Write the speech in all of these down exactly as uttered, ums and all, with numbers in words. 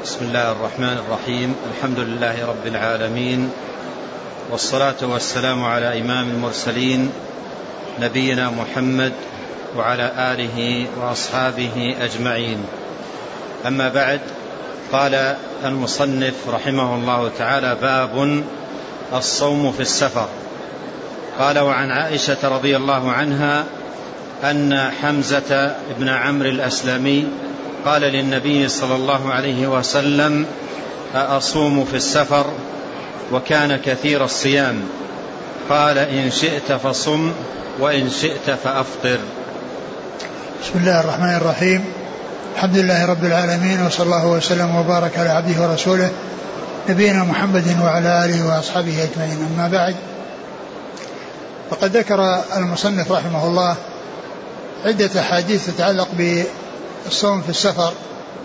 بسم الله الرحمن الرحيم. الحمد لله رب العالمين، والصلاة والسلام على إمام المرسلين نبينا محمد وعلى آله وأصحابه أجمعين. أما بعد، قال المصنف رحمه الله تعالى: باب الصوم في السفر. قال: وعن عائشة رضي الله عنها أن حمزة بن عمرو الأسلمي قال للنبي صلى الله عليه وسلم: أصوم في السفر؟ وكان كثير الصيام. قال: إن شئت فصم وإن شئت فأفطر. بسم الله الرحمن الرحيم. الحمد لله رب العالمين، وصلى الله وسلم وبارك على عبده ورسوله نبينا محمد وعلى آله وأصحابه أجمعين. أما بعد، فقد ذكر المصنف رحمه الله عدة أحاديث تتعلق بالصوم في السفر،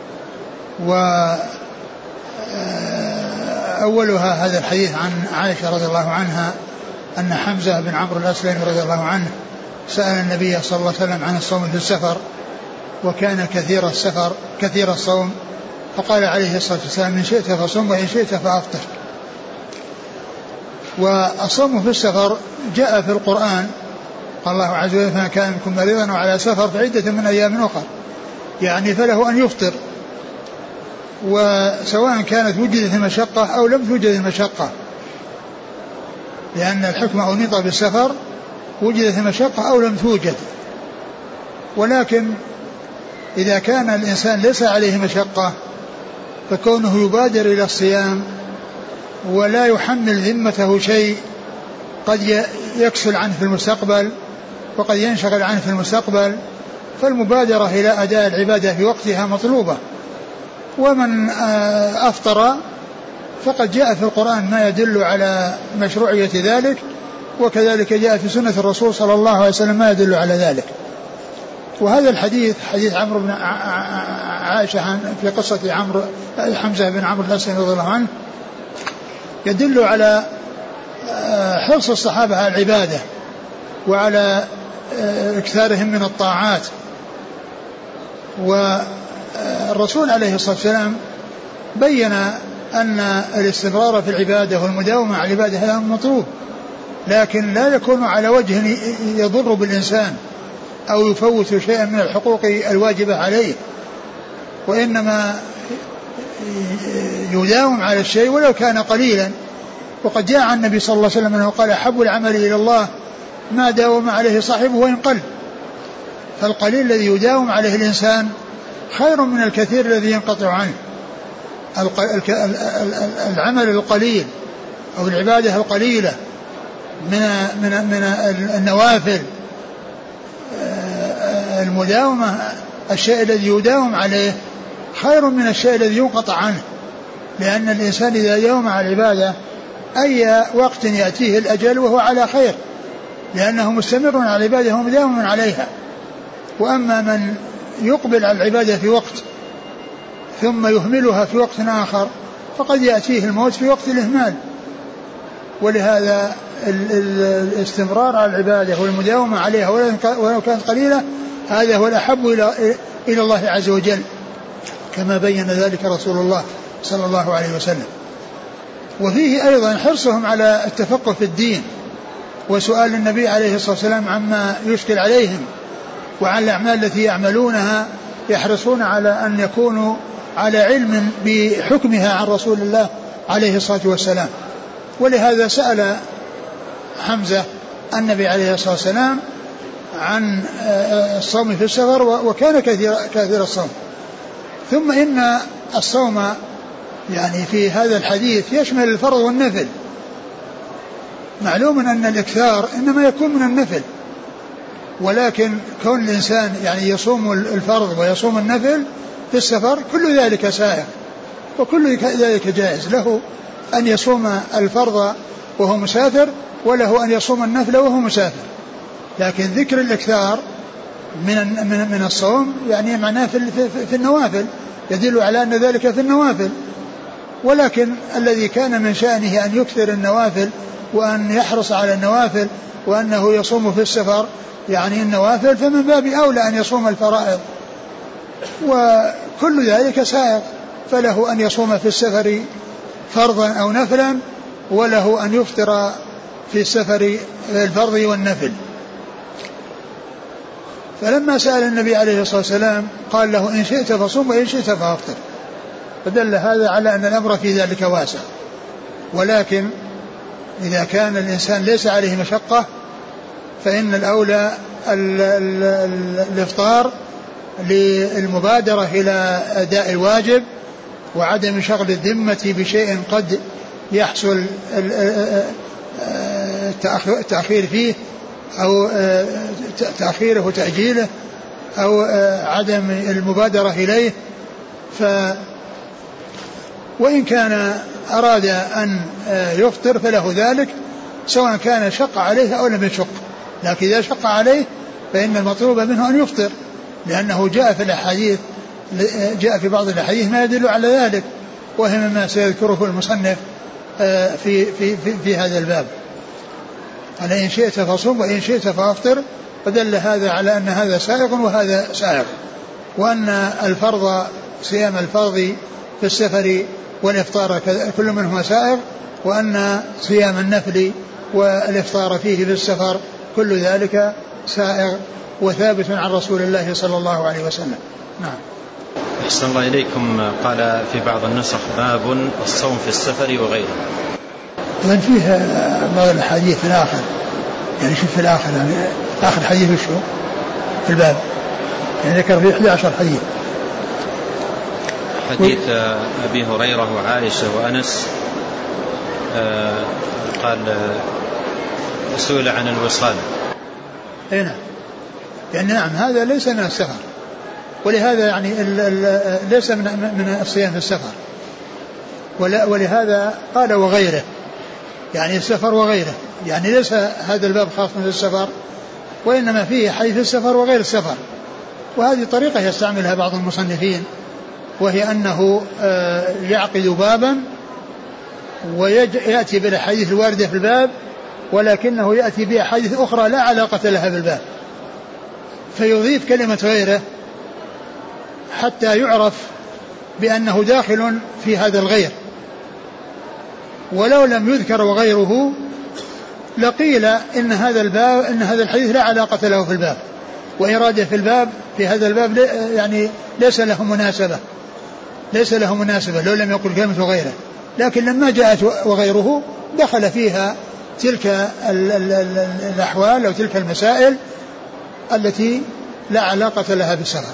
وأولها هذا الحديث عن عائشة رضي الله عنها أن حمزة بن عمرو الأسلمي رضي الله عنه سأل النبي صلى الله عليه وسلم عن الصوم في السفر، وكان كثير السفر كثير الصوم، فقال عليه الصلاة والسلام: إن شئت فصم وإن شئت فأفطر. والصوم في السفر جاء في القرآن، قال الله عز وجل: فمن كان منكم مريضا وعلى سفر فعدة من أيام أخر، يعني فله أن يفطر، وسواء كانت وجدت المشقة أو لم توجد المشقة، لأن الحكمة أنيط بالسفر وجدت المشقة أو لم توجد. ولكن إذا كان الإنسان ليس عليه مشقة فكونه يبادر إلى الصيام ولا يحمل ذمته شيء قد يكسل عنه في المستقبل وقد ينشغل عنه في المستقبل، فالمبادرة إلى أداء العبادة في وقتها مطلوبة. ومن أفطر فقد جاء في القرآن ما يدل على مشروعية ذلك، وكذلك جاء في سنة الرسول صلى الله عليه وسلم ما يدل على ذلك. وهذا الحديث حديث عمرو بن عائشة في قصة عمرو حمزة بن عمرو الأسلمي رضي الله عنه يدل على حرص الصحابة على العبادة وعلى اكثارهم من الطاعات. والرسول عليه الصلاة والسلام بين أن الاستمرار في العبادة والمداومة على العبادة هذا مطلوب، لكن لا يكون على وجه يضر بالإنسان أو يفوت شيئا من الحقوق الواجبة عليه، وإنما يداوم على الشيء ولو كان قليلا. وقد جاء عن النبي صلى الله عليه وسلم أنه قال: أحب العمل إلى الله ما داوم عليه صاحبه وإن قل. فالقليل الذي يداوم عليه الإنسان خير من الكثير الذي ينقطع عنه. العمل القليل أو العبادة القليلة من من من النوافل، المداومة الشيء الذي يداوم عليه خير من الشيء الذي ينقطع عنه، لأن الإنسان إذا داوم على العبادة أي وقت يأتيه الأجل وهو على خير، لأنه مستمر على العبادة ومداوم عليها. وأما من يقبل على العبادة في وقت ثم يهملها في وقت آخر فقد يأتيه الموت في وقت الإهمال. ولهذا الاستمرار على العبادة والمداومة عليها ولو كانت قليلة هذا هو الأحب إلى الله عز وجل، كما بين ذلك رسول الله صلى الله عليه وسلم. وفيه أيضا حرصهم على التفقه في الدين وسؤال النبي عليه الصلاة والسلام عما يشكل عليهم وعن الأعمال التي يعملونها، يحرصون على أن يكونوا على علم بحكمها عن رسول الله عليه الصلاة والسلام. ولهذا سأل حمزة النبي عليه الصلاة والسلام عن الصوم في السفر، وكان كثير, كثير الصوم. ثم إن الصوم يعني في هذا الحديث يشمل الفرض والنفل. معلوم أن الإكثار إنما يكون من النفل، ولكن كون الإنسان يعني يصوم الفرض ويصوم النفل في السفر كل ذلك سائغ، وكل ذلك جائز له أن يصوم الفرض وهو مسافر، وله أن يصوم النفل وهو مسافر. لكن ذكر الإكثار من من من الصوم يعني معناه في, في, في النوافل، يدل على أن ذلك في النوافل. ولكن الذي كان من شأنه أن يكثر النوافل وأن يحرص على النوافل وأنه يصوم في السفر يعني النوافل، فمن باب أولى أن يصوم الفرائض، وكل ذلك سائغ فله أن يصوم في السفر فرضا أو نفلا، وله أن يفطر في السفر الفرض والنفل. فلما سأل النبي عليه الصلاة والسلام قال له إن شئت فصوم وإن شئت فأفطر، فدل هذا على أن الأمر في ذلك واسع. ولكن إذا كان الإنسان ليس عليه مشقة فإن الأولى الإفطار للمبادرة إلى أداء الواجب وعدم شغل الذمة بشيء قد يحصل التأخير فيه أو تأخيره وتأجيله أو عدم المبادرة إليه. ف وإن كان أراد أن يفطر فله ذلك سواء كان شق عليه أو لم يشق، لكن إذا شق عليه فإن المطلوب منه أن يفطر، لأنه جاء في الأحاديث جاء في بعض الأحاديث ما يدل على ذلك، وهي مما سيذكره المصنف في, في, في, في هذا الباب. قال إن شئت فصوم وإن شئت فأفطر، فدل هذا على أن هذا سائغ وهذا سائغ، وأن الفرض صيام الفرض في السفر والإفطار كل منهما سائغ، وأن صيام النفل والإفطار فيه في السفر كل ذلك سائغ وثابت عن رسول الله صلى الله عليه وسلم. نعم. أحسن الله إليكم. قال في بعض النسخ باب الصوم في السفر وغيره، من فيه بعض الحديث في الآخر، يعني شوف في الآخر يعني آخر حديث وشو في الباب، يعني ذكر فيه إحدى عشر حديث. حديث أبي هريرة وعائشة وأنس قال سئل عن الوصال. اي نعم، يعني نعم هذا ليس من السفر، ولهذا يعني ال ال ليس من, من الصيام في السفر، ولهذا قال وغيره، يعني السفر وغيره، يعني ليس هذا الباب خاص من السفر، وإنما فيه حديث السفر وغير السفر. وهذه طريقة يستعملها بعض المصنفين، وهي أنه يعقد بابا ويأتي بالأحاديث الواردة في الباب، ولكنه يأتي بأحاديث أخرى لا علاقة لها بالباب، فيضيف كلمة غيره حتى يعرف بأنه داخل في هذا الغير. ولو لم يذكر وغيره لقيل إن هذا الباب إن هذا الحديث لا علاقة له في الباب، وإرادة في الباب في هذا الباب يعني ليس له مناسبة ليس له مناسبة لو لم يقل كلمة وغيره. لكن لما جاءت وغيره دخل فيها تلك ال ال ال الأحوال أو تلك المسائل التي لا علاقة لها بالسفر.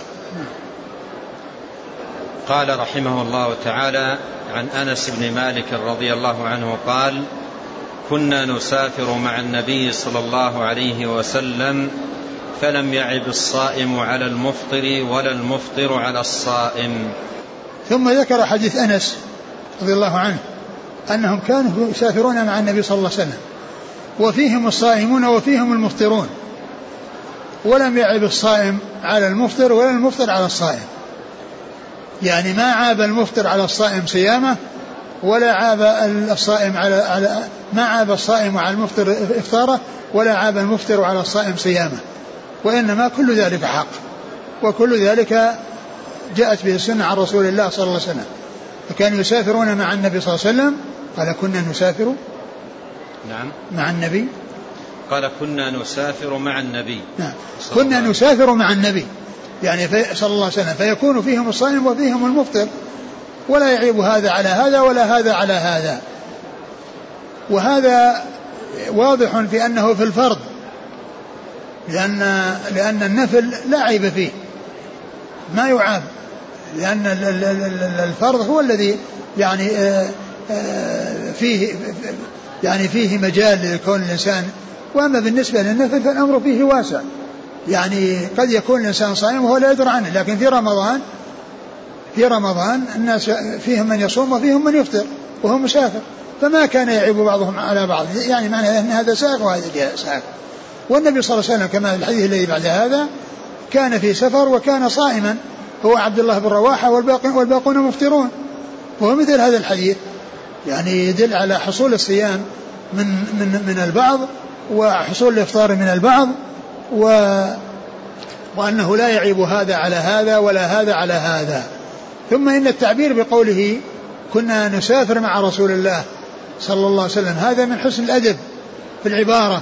قال رحمه الله تعالى عن أنس بن مالك رضي الله عنه قال كنا نسافر مع النبي صلى الله عليه وسلم فلم يعب الصائم على المفطر ولا المفطر على الصائم. ثم ذكر حديث أنس رضي الله عنه أنهم كانوا يسافرون مع النبي صلى الله عليه وسلم وفيهم الصائمون وفيهم المفطرون، ولم يعب الصائم على المفطر ولا المفطر على الصائم، يعني ما عاب المفطر على الصائم صيامه ولا عاب الصائم على, على ما عاب الصائم على المفطر إفطاره ولا عاب المفطر على الصائم صيامه، وإنما كل ذلك حق، وكل ذلك جاءت به السنة عن رسول الله صلى الله عليه وسلم. فكانوا يسافرون مع النبي صلى الله عليه وسلم، قال كنا نسافر نعم مع النبي قال كنا نسافر مع النبي نعم كنا نسافر مع النبي يعني صلى الله عليه وسلم، فيكون فيهم الصائم وفيهم المفطر، ولا يعيب هذا على هذا ولا هذا على هذا. وهذا واضح في أنه في الفرض، لأن, لأن النفل لا عيب فيه ما يعاب، لأن الفرض هو الذي يعني فيه يعني فيه مجال لكون الإنسان. وأما بالنسبة للنفل فالأمر فيه واسع، يعني قد يكون الإنسان صائم وهو لا يدري عنه، لكن في رمضان في رمضان الناس فيهم من يصوم وفيهم من يفطر وهو مسافر، فما كان يعيب بعضهم على بعض، يعني معنى أن هذا ساق وهذا ساق. والنبي صلى الله عليه وسلم كما في الحديث الذي بعد هذا كان في سفر وكان صائما، هو عبد الله بن رواحة والباقون مفطرون، وهو مثل هذا الحديث يعني يدل على حصول الصيام من من من البعض وحصول الإفطار من البعض، و وأنه لا يعيب هذا على هذا ولا هذا على هذا. ثم إن التعبير بقوله كنا نسافر مع رسول الله صلى الله عليه وسلم هذا من حسن الأدب في العبارة،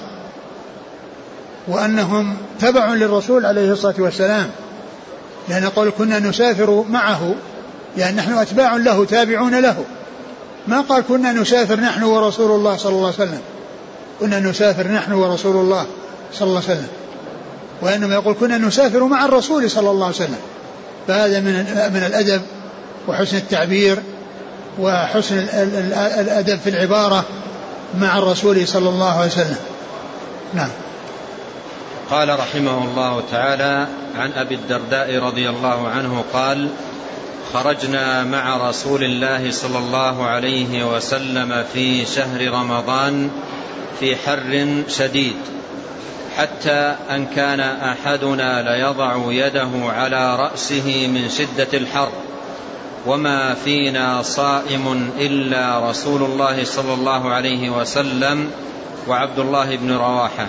وأنهم تبع للرسول عليه الصلاة والسلام، لأن قول كنا نسافر معه يعني نحن أتباع له تابعون له، ما قال كنا نسافر نحن ورسول الله صلى الله عليه وسلم، كنا نسافر نحن ورسول الله صلى الله عليه وسلم، وإنما يقول كنا نسافر مع الرسول صلى الله عليه وسلم. فهذا من من الأدب وحسن التعبير وحسن الأدب في العبارة مع الرسول صلى الله عليه وسلم. نعم. قال رحمه الله تعالى عن أبي الدرداء رضي الله عنه قال خرجنا مع رسول الله صلى الله عليه وسلم في شهر رمضان في حر شديد حتى أن كان أحدنا ليضع يده على رأسه من شدة الحر وما فينا صائم إلا رسول الله صلى الله عليه وسلم وعبد الله بن رواحة.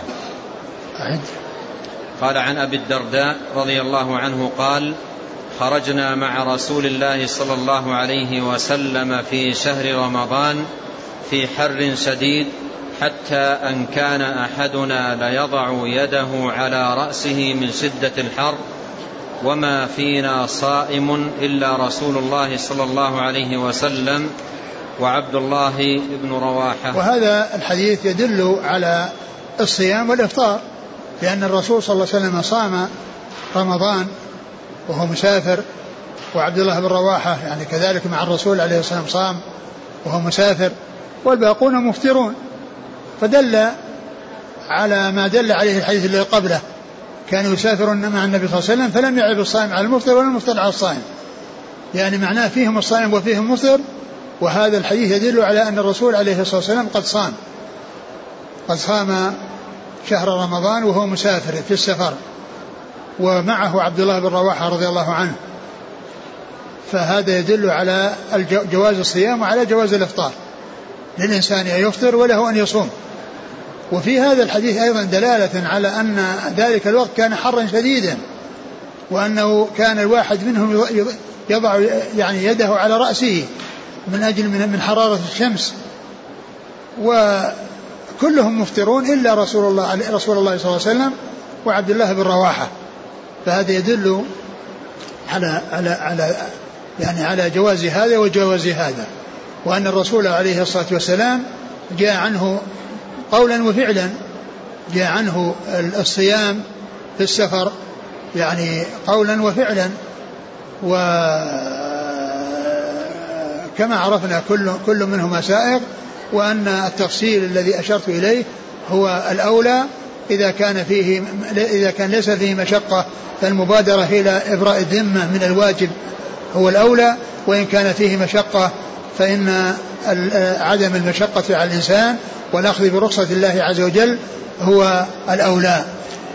قال عن أبي الدرداء رضي الله عنه قال خرجنا مع رسول الله صلى الله عليه وسلم في شهر رمضان في حر شديد حتى أن كان أحدنا ليضع يده على رأسه من شدة الحر وما فينا صائم إلا رسول الله صلى الله عليه وسلم وعبد الله بن رواحة. وهذا الحديث يدل على الصيام والإفطار، لأن الرسول صلى الله عليه وسلم صام رمضان وهو مسافر، وعبد الله بن رواحة يعني كذلك مع الرسول عليه الصلاة والسلام صام وهو مسافر، والباقون مفطرون، فدل على ما دل عليه الحديث الذي قبله كان يسافر مع النبي صلى الله عليه وسلم فلم يعب الصائم على المفطر ولا المفطر على الصائم، يعني معناه فيهم الصائم وفيهم المفطر. وهذا الحديث يدل على أن الرسول عليه الصلاة والسلام قد صام قد صام شهر رمضان وهو مسافر في السفر، ومعه عبد الله بن رواحة رضي الله عنه، فهذا يدل على جواز الصيام وعلى جواز الإفطار للإنسان أن يفطر وله أن يصوم. وفي هذا الحديث أيضا دلالة على أن ذلك الوقت كان حرا شديدا، وأنه كان الواحد منهم يضع يعني يده على رأسه من أجل من حرارة الشمس، وكلهم مفطرون إلا رسول الله رسول الله صلى الله عليه وسلم وعبد الله بن رواحة. فهذا يدل على على على يعني على جواز هذا وجواز هذا، وأن الرسول عليه الصلاة والسلام جاء عنه قولا وفعلا، جاء عنه الصيام في السفر يعني قولا وفعلا، وكما عرفنا كل كل منهما سائغ، وأن التفصيل الذي أشرت إليه هو الأولى إذا كان فيه إذا كان ليس فيه مشقة فالمبادرة إلى إبراء الذمة من الواجب هو الأولى، وإن كان فيه مشقة فإن عدم المشقة على الإنسان والأخذ برخصة الله عز وجل هو الأولى.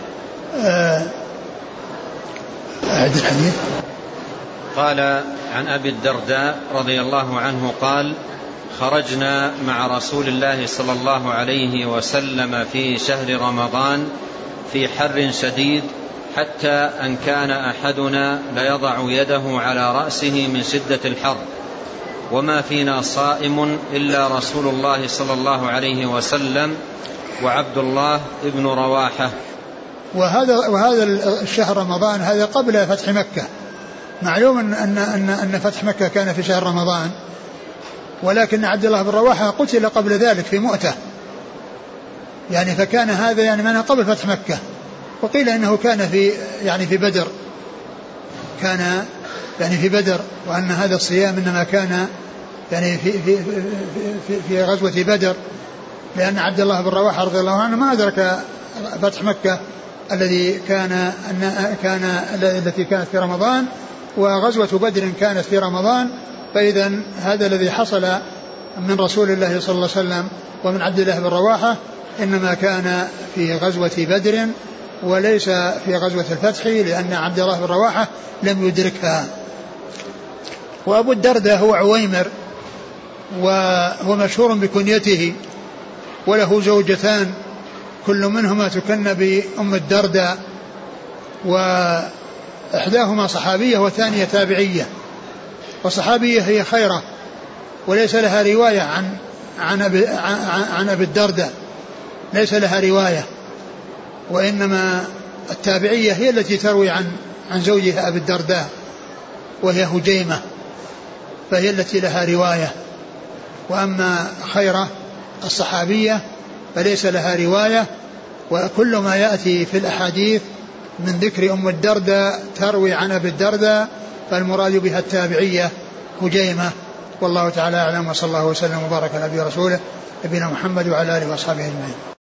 أعد الحديث. قال عن أبي الدرداء رضي الله عنه قال خرجنا مع رسول الله صلى الله عليه وسلم في شهر رمضان في حر شديد حتى أن كان أحدنا ليضع يده على رأسه من شدة الحر وما فينا صائم إلا رسول الله صلى الله عليه وسلم وعبد الله بن رواحة. وهذا وهذا الشهر رمضان هذا قبل فتح مكة، معلوم أن أن أن فتح مكة كان في شهر رمضان، ولكن عبد الله بن رواحة قتل قبل ذلك في مؤتة، يعني فكان هذا يعني من قبل فتح مكة. وقيل إنه كان في يعني في بدر، كان يعني في بدر، وأن هذا الصيام إنما كان يعني في في في, في غزوة بدر، لأن عبد الله بن رواحة رضي الله عنه ما أدرك فتح مكة الذي كان أن كان التي كانت في رمضان، وغزوة بدر كانت في رمضان. فإذا هذا الذي حصل من رسول الله صلى الله عليه وسلم ومن عبد الله بن رواحة إنما كان في غزوة بدر وليس في غزوة الفتح، لأن عبد الله بن رواحة لم يدركها. وأبو الدرداء هو عويمر، وهو مشهور بكنيته، وله زوجتان كل منهما تكن بأم والصحابية هي خيرة وليس لها رواية عن عن أبي, عن أبي الدرداء، ليس لها رواية، وإنما التابعية هي التي تروي عن عن زوجها أبي الدرداء وهي هجيمة، فهي التي لها رواية. وأما خيرة الصحابية فليس لها رواية، وكل ما يأتي في الأحاديث من ذكر أم الدرداء تروي عن أبي الدرداء فالمراد بها التابعية هجيمة. والله تعالى أعلم، وصلى الله وسلم وبارك على نبينا ورسوله نبينا محمد وعلى آله وأصحابه أجمعين.